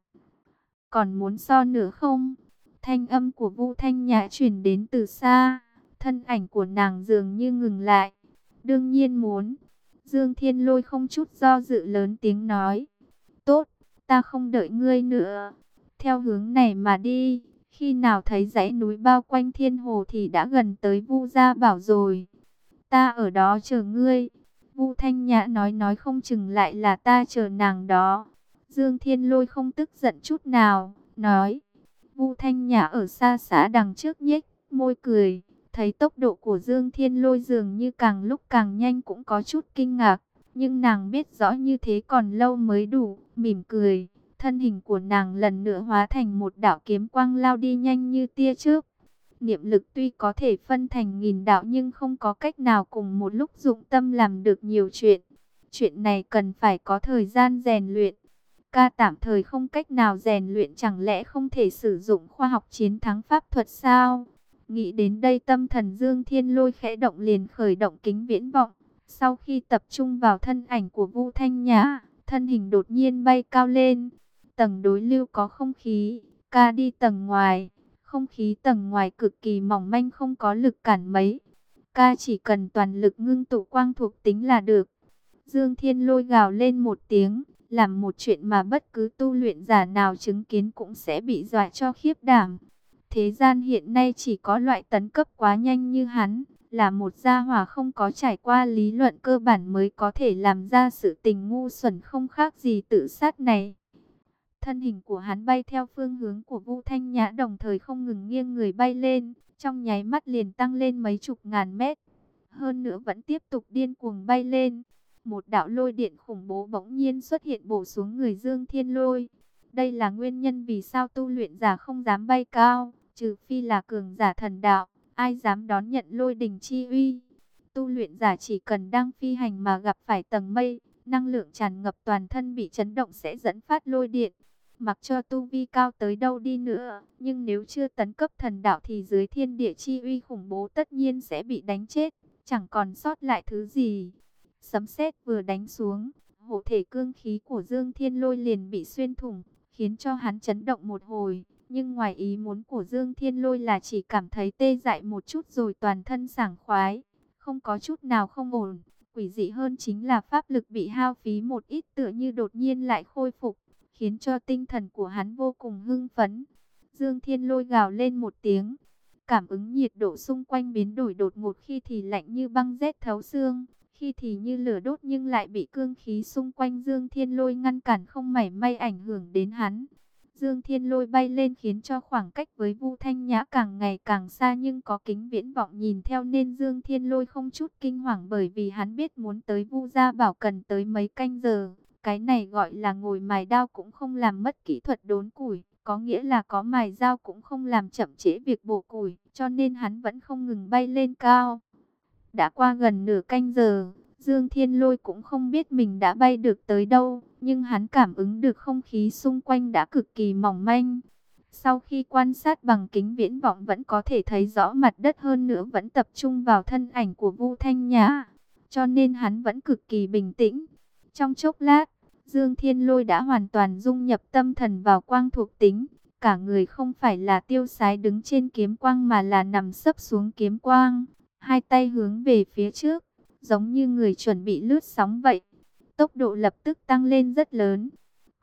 Còn muốn so nữa không? Thanh âm của Vu Thanh Nhã truyền đến từ xa, thân ảnh của nàng dường như ngừng lại. Đương nhiên muốn. Dương Thiên Lôi không chút do dự lớn tiếng nói. Tốt, ta không đợi ngươi nữa. Theo hướng này mà đi, khi nào thấy dãy núi bao quanh Thiên Hồ thì đã gần tới Vu Gia Bảo rồi. Ta ở đó chờ ngươi. Vu Thanh Nhã nói nói không chừng lại là ta chờ nàng đó. Dương Thiên Lôi không tức giận chút nào, nói. Vu Thanh Nhã ở xa xã đằng trước nhếch môi cười, thấy tốc độ của Dương Thiên Lôi dường như càng lúc càng nhanh cũng có chút kinh ngạc, nhưng nàng biết rõ như thế còn lâu mới đủ, mỉm cười, thân hình của nàng lần nữa hóa thành một đạo kiếm quang lao đi nhanh như tia chớp. Niệm lực tuy có thể phân thành nghìn đạo nhưng không có cách nào cùng một lúc dụng tâm làm được nhiều chuyện. Chuyện này cần phải có thời gian rèn luyện. Ca tạm thời không cách nào rèn luyện, chẳng lẽ không thể sử dụng khoa học chiến thắng pháp thuật sao? Nghĩ đến đây tâm thần Dương Thiên Lôi khẽ động, liền khởi động kính viễn vọng. Sau khi tập trung vào thân ảnh của Vu Thanh Nhã, thân hình đột nhiên bay cao lên. Tầng đối lưu có không khí, ca đi tầng ngoài. Không khí tầng ngoài cực kỳ mỏng manh, không có lực cản mấy. Ca chỉ cần toàn lực ngưng tụ quang thuộc tính là được. Dương Thiên Lôi gào lên một tiếng, làm một chuyện mà bất cứ tu luyện giả nào chứng kiến cũng sẽ bị dọa cho khiếp đảm. Thế gian hiện nay chỉ có loại tấn cấp quá nhanh như hắn, là một gia hỏa không có trải qua lý luận cơ bản mới có thể làm ra sự tình ngu xuẩn không khác gì tự sát này. Thân hình của hắn bay theo phương hướng của Vu Thanh Nhã, đồng thời không ngừng nghiêng người bay lên, trong nháy mắt liền tăng lên mấy chục ngàn mét. Hơn nữa vẫn tiếp tục điên cuồng bay lên. Một đạo lôi điện khủng bố bỗng nhiên xuất hiện bổ xuống người Dương Thiên Lôi. Đây là nguyên nhân vì sao tu luyện giả không dám bay cao, trừ phi là cường giả thần đạo, ai dám đón nhận lôi đình chi uy. Tu luyện giả chỉ cần đang phi hành mà gặp phải tầng mây, năng lượng tràn ngập toàn thân bị chấn động sẽ dẫn phát lôi điện. Mặc cho tu vi cao tới đâu đi nữa, nhưng nếu chưa tấn cấp thần đạo thì dưới thiên địa chi uy khủng bố tất nhiên sẽ bị đánh chết, chẳng còn sót lại thứ gì. Sấm sét vừa đánh xuống, hộ thể cương khí của Dương Thiên Lôi liền bị xuyên thủng, khiến cho hắn chấn động một hồi. Nhưng ngoài ý muốn của Dương Thiên Lôi là chỉ cảm thấy tê dại một chút rồi toàn thân sảng khoái, không có chút nào không ổn. Quỷ dị hơn chính là pháp lực bị hao phí một ít tựa như đột nhiên lại khôi phục, khiến cho tinh thần của hắn vô cùng hưng phấn. Dương Thiên Lôi gào lên một tiếng, cảm ứng nhiệt độ xung quanh biến đổi đột ngột, khi thì lạnh như băng rét thấu xương, khi thì như lửa đốt, nhưng lại bị cương khí xung quanh Dương Thiên Lôi ngăn cản, không mảy may ảnh hưởng đến hắn. Dương Thiên Lôi bay lên khiến cho khoảng cách với Vu Thanh Nhã càng ngày càng xa, nhưng có kính viễn vọng nhìn theo nên Dương Thiên Lôi không chút kinh hoàng, bởi vì hắn biết muốn tới Vu Gia Bảo cần tới mấy canh giờ. Cái này gọi là ngồi mài đao cũng không làm mất kỹ thuật đốn củi, có nghĩa là có mài dao cũng không làm chậm trễ việc bổ củi, cho nên hắn vẫn không ngừng bay lên cao. Đã qua gần nửa canh giờ, Dương Thiên Lôi cũng không biết mình đã bay được tới đâu, nhưng hắn cảm ứng được không khí xung quanh đã cực kỳ mỏng manh. Sau khi quan sát bằng kính viễn vọng vẫn có thể thấy rõ mặt đất, hơn nữa vẫn tập trung vào thân ảnh của Vu Thanh Nhã, cho nên hắn vẫn cực kỳ bình tĩnh. Trong chốc lát, Dương Thiên Lôi đã hoàn toàn dung nhập tâm thần vào quang thuộc tính, cả người không phải là tiêu sái đứng trên kiếm quang mà là nằm sấp xuống kiếm quang, hai tay hướng về phía trước, giống như người chuẩn bị lướt sóng vậy. Tốc độ lập tức tăng lên rất lớn.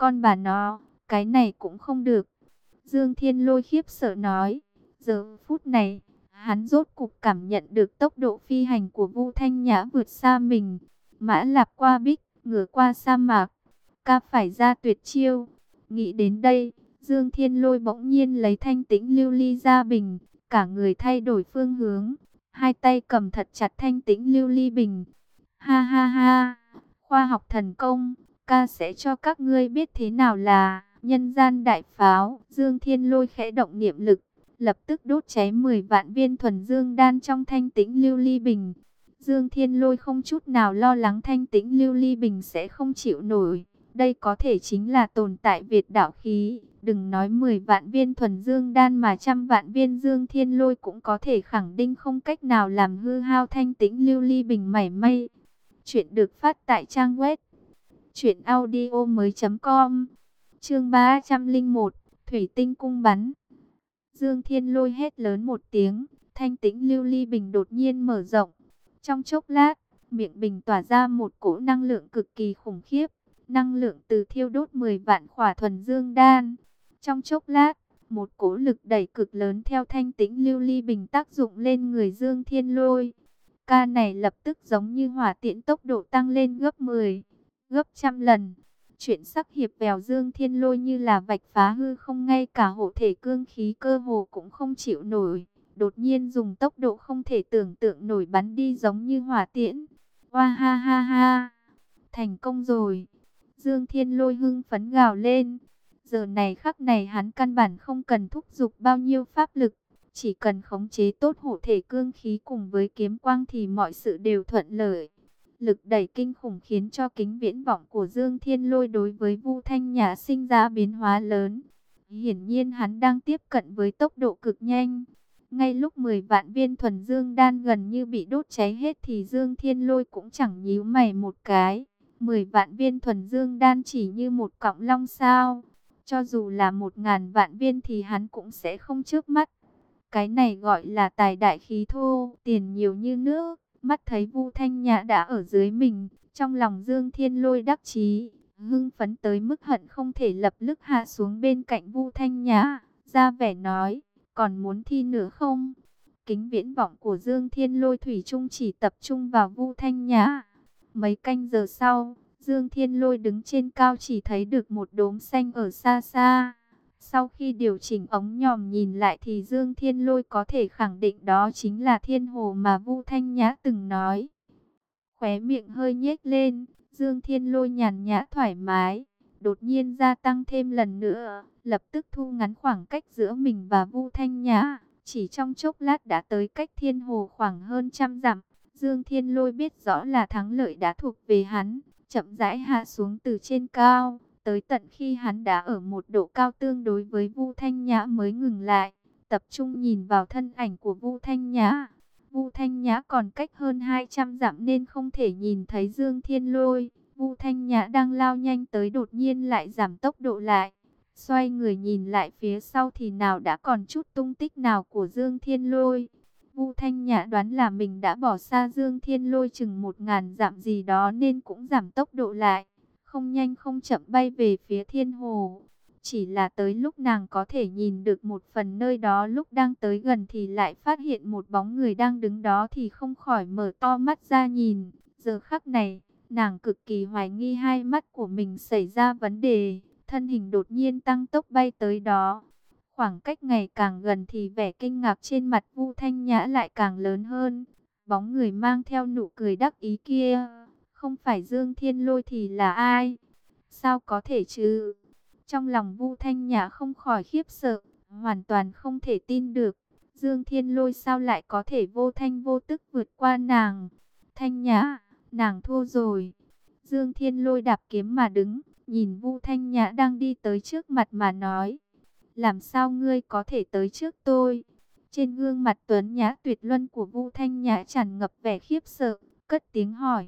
con bà nó, cái này cũng không được. Dương Thiên Lôi khiếp sợ nói. Giờ phút này, hắn rốt cục cảm nhận được tốc độ phi hành của Vu Thanh Nhã vượt xa mình. Mã lạp qua bích, ngửa qua sa mạc, ca phải ra tuyệt chiêu. Nghĩ đến đây, Dương Thiên Lôi bỗng nhiên lấy thanh tĩnh lưu ly ra bình, cả người thay đổi phương hướng, hai tay cầm thật chặt thanh tĩnh lưu ly bình. Ha ha ha, khoa học thần công, ca sẽ cho các ngươi biết thế nào là nhân gian đại pháo. Dương Thiên Lôi khẽ động niệm lực, lập tức đốt cháy mười vạn viên thuần dương đan trong thanh tĩnh lưu ly bình. Dương Thiên Lôi không chút nào lo lắng thanh tĩnh lưu ly bình sẽ không chịu nổi. Đây có thể chính là tồn tại Việt đạo khí. Đừng nói mười vạn viên thuần dương đan mà trăm vạn viên Dương Thiên Lôi cũng có thể khẳng định không cách nào làm hư hao thanh tĩnh lưu ly bình mảy may. Chuyện được phát tại trang web truyện audio mới chấm com. Chương ba trăm lẻ một, Thủy tinh cung bắn. Dương Thiên Lôi hét lớn một tiếng, thanh tĩnh lưu ly bình đột nhiên mở rộng. Trong chốc lát, miệng bình tỏa ra một cỗ năng lượng cực kỳ khủng khiếp, năng lượng từ thiêu đốt mười vạn khỏa thuần dương đan. Trong chốc lát, một cỗ lực đẩy cực lớn theo thanh tĩnh lưu ly bình tác dụng lên người Dương Thiên Lôi. Ca này lập tức giống như hỏa tiễn, tốc độ tăng lên gấp mười, gấp trăm lần. Chuyện sắc hiệp vèo Dương Thiên Lôi như là vạch phá hư không, ngay cả hộ thể cương khí cơ hồ cũng không chịu nổi. Đột nhiên dùng tốc độ không thể tưởng tượng nổi bắn đi giống như hỏa tiễn. Hoa ha ha ha, thành công rồi. Dương Thiên Lôi hưng phấn gào lên. Giờ này khắc này hắn căn bản không cần thúc giục bao nhiêu pháp lực. Chỉ cần khống chế tốt hộ thể cương khí cùng với kiếm quang thì mọi sự đều thuận lợi. Lực đẩy kinh khủng khiến cho kính viễn vọng của Dương Thiên Lôi đối với Vu Thanh Nhã sinh ra biến hóa lớn. Hiển nhiên hắn đang tiếp cận với tốc độ cực nhanh. Ngay lúc mười vạn viên thuần dương đan gần như bị đốt cháy hết thì Dương Thiên Lôi cũng chẳng nhíu mày một cái. mười vạn viên thuần dương đan chỉ như một cọng long sao. Cho dù là một ngàn vạn viên thì hắn cũng sẽ không chớp mắt. Cái này gọi là tài đại khí thô, tiền nhiều như nước. Mắt thấy Vu Thanh Nhã đã ở dưới mình, trong lòng Dương Thiên Lôi đắc chí, hưng phấn tới mức hận không thể lập tức hạ xuống bên cạnh Vu Thanh Nhã, ra vẻ nói, còn muốn thi nữa không? Kính viễn vọng của Dương Thiên Lôi thủy chung chỉ tập trung vào Vu Thanh Nhã. Mấy canh giờ sau, Dương Thiên Lôi đứng trên cao chỉ thấy được một đốm xanh ở xa xa. Sau khi điều chỉnh ống nhòm nhìn lại thì Dương Thiên Lôi có thể khẳng định đó chính là thiên hồ mà Vu Thanh Nhã từng nói. Khóe miệng hơi nhếch lên, Dương Thiên Lôi nhàn nhã thoải mái, đột nhiên gia tăng thêm lần nữa, lập tức thu ngắn khoảng cách giữa mình và Vu Thanh Nhã. Chỉ trong chốc lát đã tới cách thiên hồ khoảng hơn trăm dặm. Dương Thiên Lôi biết rõ là thắng lợi đã thuộc về hắn, chậm rãi hạ xuống từ trên cao. Tới tận khi hắn đã ở một độ cao tương đối với Vu Thanh Nhã mới ngừng lại, tập trung nhìn vào thân ảnh của Vu Thanh Nhã. Vu Thanh Nhã còn cách hơn hai trăm dặm nên không thể nhìn thấy Dương Thiên Lôi. Vu Thanh Nhã đang lao nhanh tới đột nhiên lại giảm tốc độ lại. Xoay người nhìn lại phía sau thì nào đã còn chút tung tích nào của Dương Thiên Lôi. Vu Thanh Nhã đoán là mình đã bỏ xa Dương Thiên Lôi chừng một ngàn dặm gì đó nên cũng giảm tốc độ lại. Không nhanh không chậm bay về phía thiên hồ. Chỉ là tới lúc nàng có thể nhìn được một phần nơi đó, lúc đang tới gần thì lại phát hiện một bóng người đang đứng đó thì không khỏi mở to mắt ra nhìn. Giờ khắc này, nàng cực kỳ hoài nghi hai mắt của mình xảy ra vấn đề. Thân hình đột nhiên tăng tốc bay tới đó. Khoảng cách ngày càng gần thì vẻ kinh ngạc trên mặt Vu Thanh Nhã lại càng lớn hơn. Bóng người mang theo nụ cười đắc ý kia, không phải Dương Thiên Lôi thì là ai? Sao có thể chứ? Trong lòng Vu Thanh Nhã không khỏi khiếp sợ, hoàn toàn không thể tin được. Dương Thiên Lôi sao lại có thể vô thanh vô tức vượt qua nàng? Thanh Nhã, nàng thua rồi. Dương Thiên Lôi đạp kiếm mà đứng, nhìn Vu Thanh Nhã đang đi tới trước mặt mà nói. Làm sao ngươi có thể tới trước tôi? Trên gương mặt tuấn nhã tuyệt luân của Vu Thanh Nhã tràn ngập vẻ khiếp sợ, cất tiếng hỏi.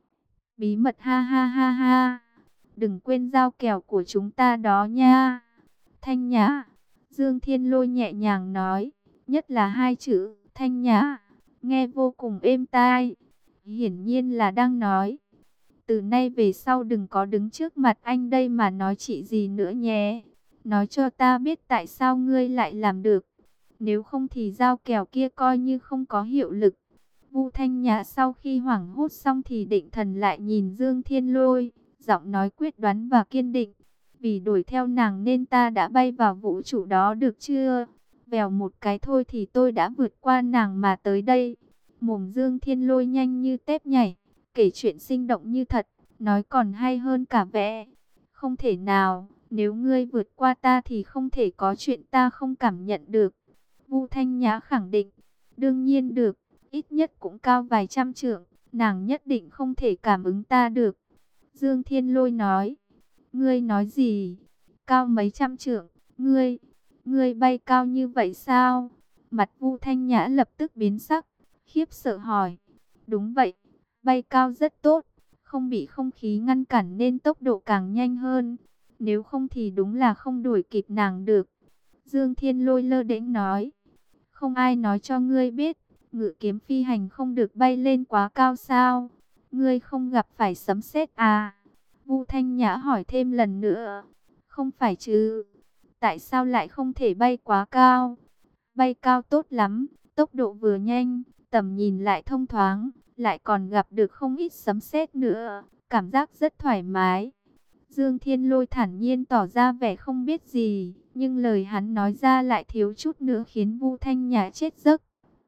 Bí mật ha ha ha ha. Đừng quên giao kèo của chúng ta đó nha. Thanh Nhã. Dương Thiên Lôi nhẹ nhàng nói. Nhất là hai chữ Thanh Nhã, nghe vô cùng êm tai. Hiển nhiên là đang nói từ nay về sau đừng có đứng trước mặt anh đây mà nói chị gì nữa nhé. Nói cho ta biết tại sao ngươi lại làm được. Nếu không thì dao kèo kia coi như không có hiệu lực. Vu Thanh Nhã sau khi hoảng hốt xong thì định thần lại nhìn Dương Thiên Lôi, giọng nói quyết đoán và kiên định. Vì đuổi theo nàng nên ta đã bay vào vũ trụ đó được chưa? Vèo một cái thôi thì tôi đã vượt qua nàng mà tới đây. Mồm Dương Thiên Lôi nhanh như tép nhảy, kể chuyện sinh động như thật, nói còn hay hơn cả vẽ. Không thể nào, nếu ngươi vượt qua ta thì không thể có chuyện ta không cảm nhận được. Vu Thanh Nhã khẳng định, đương nhiên được, ít nhất cũng cao vài trăm trượng, nàng nhất định không thể cảm ứng ta được. Dương Thiên Lôi nói, ngươi nói gì? Cao mấy trăm trượng, ngươi, ngươi bay cao như vậy sao? Mặt Vu Thanh Nhã lập tức biến sắc, khiếp sợ hỏi, đúng vậy, bay cao rất tốt, không bị không khí ngăn cản nên tốc độ càng nhanh hơn, nếu không thì đúng là không đuổi kịp nàng được. Dương Thiên Lôi lơ đễnh nói, không ai nói cho ngươi biết, ngự kiếm phi hành không được bay lên quá cao sao? Ngươi không gặp phải sấm sét à? Vu Thanh Nhã hỏi thêm lần nữa, không phải chứ? Tại sao lại không thể bay quá cao? Bay cao tốt lắm, tốc độ vừa nhanh, tầm nhìn lại thông thoáng, lại còn gặp được không ít sấm sét nữa, cảm giác rất thoải mái. Dương Thiên Lôi thản nhiên tỏ ra vẻ không biết gì, nhưng lời hắn nói ra lại thiếu chút nữa khiến Vu Thanh Nhã chết giấc.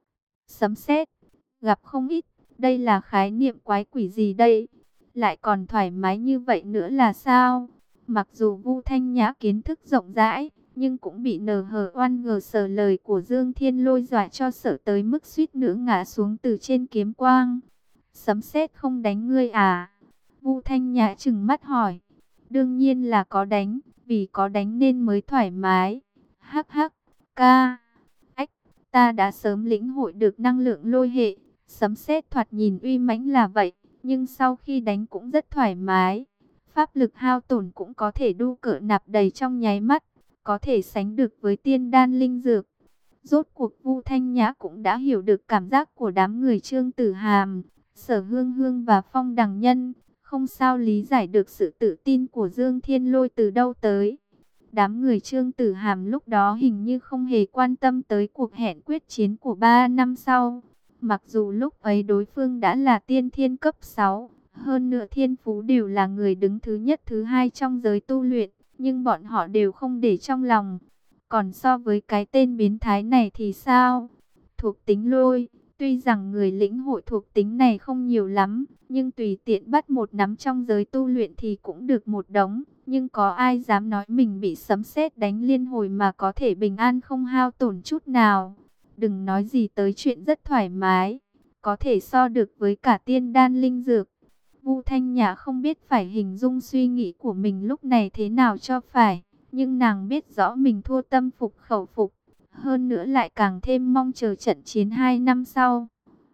Sấm sét, gặp không ít, đây là khái niệm quái quỷ gì đây? Lại còn thoải mái như vậy nữa là sao? Mặc dù Vu Thanh Nhã kiến thức rộng rãi, nhưng cũng bị nờ hờ oan ngờ sờ lời của Dương Thiên Lôi dọa cho sợ tới mức suýt nữa ngã xuống từ trên kiếm quang. Sấm sét không đánh ngươi à? Vu Thanh Nhã trừng mắt hỏi. Đương nhiên là có đánh, vì có đánh nên mới thoải mái. Hắc hắc, ca. Ách, ta đã sớm lĩnh hội được năng lượng lôi hệ. Sấm sét thoạt nhìn uy mãnh là vậy, nhưng sau khi đánh cũng rất thoải mái. Pháp lực hao tổn cũng có thể đu cỡ nạp đầy trong nháy mắt, có thể sánh được với tiên đan linh dược. Rốt cuộc Vu Thanh Nhã cũng đã hiểu được cảm giác của đám người Trương Tử Hàm, Sở Hương Hương và Phong Đằng Nhân. Không sao lý giải được sự tự tin của Dương Thiên Lôi từ đâu tới. Đám người Trương Tử Hàm lúc đó hình như không hề quan tâm tới cuộc hẹn quyết chiến của ba năm sau. Mặc dù lúc ấy đối phương đã là tiên thiên cấp sáu, hơn nữa thiên phú đều là người đứng thứ nhất thứ hai trong giới tu luyện, nhưng bọn họ đều không để trong lòng. Còn so với cái tên biến thái này thì sao? Thuộc tính lôi, tuy rằng người lĩnh hội thuộc tính này không nhiều lắm, nhưng tùy tiện bắt một nắm trong giới tu luyện thì cũng được một đống. Nhưng có ai dám nói mình bị sấm sét đánh liên hồi mà có thể bình an không hao tổn chút nào? Đừng nói gì tới chuyện rất thoải mái, có thể so được với cả tiên đan linh dược. Vu Thanh Nhã không biết phải hình dung suy nghĩ của mình lúc này thế nào cho phải, nhưng nàng biết rõ mình thua tâm phục khẩu phục, hơn nữa lại càng thêm mong chờ trận chiến hai năm sau.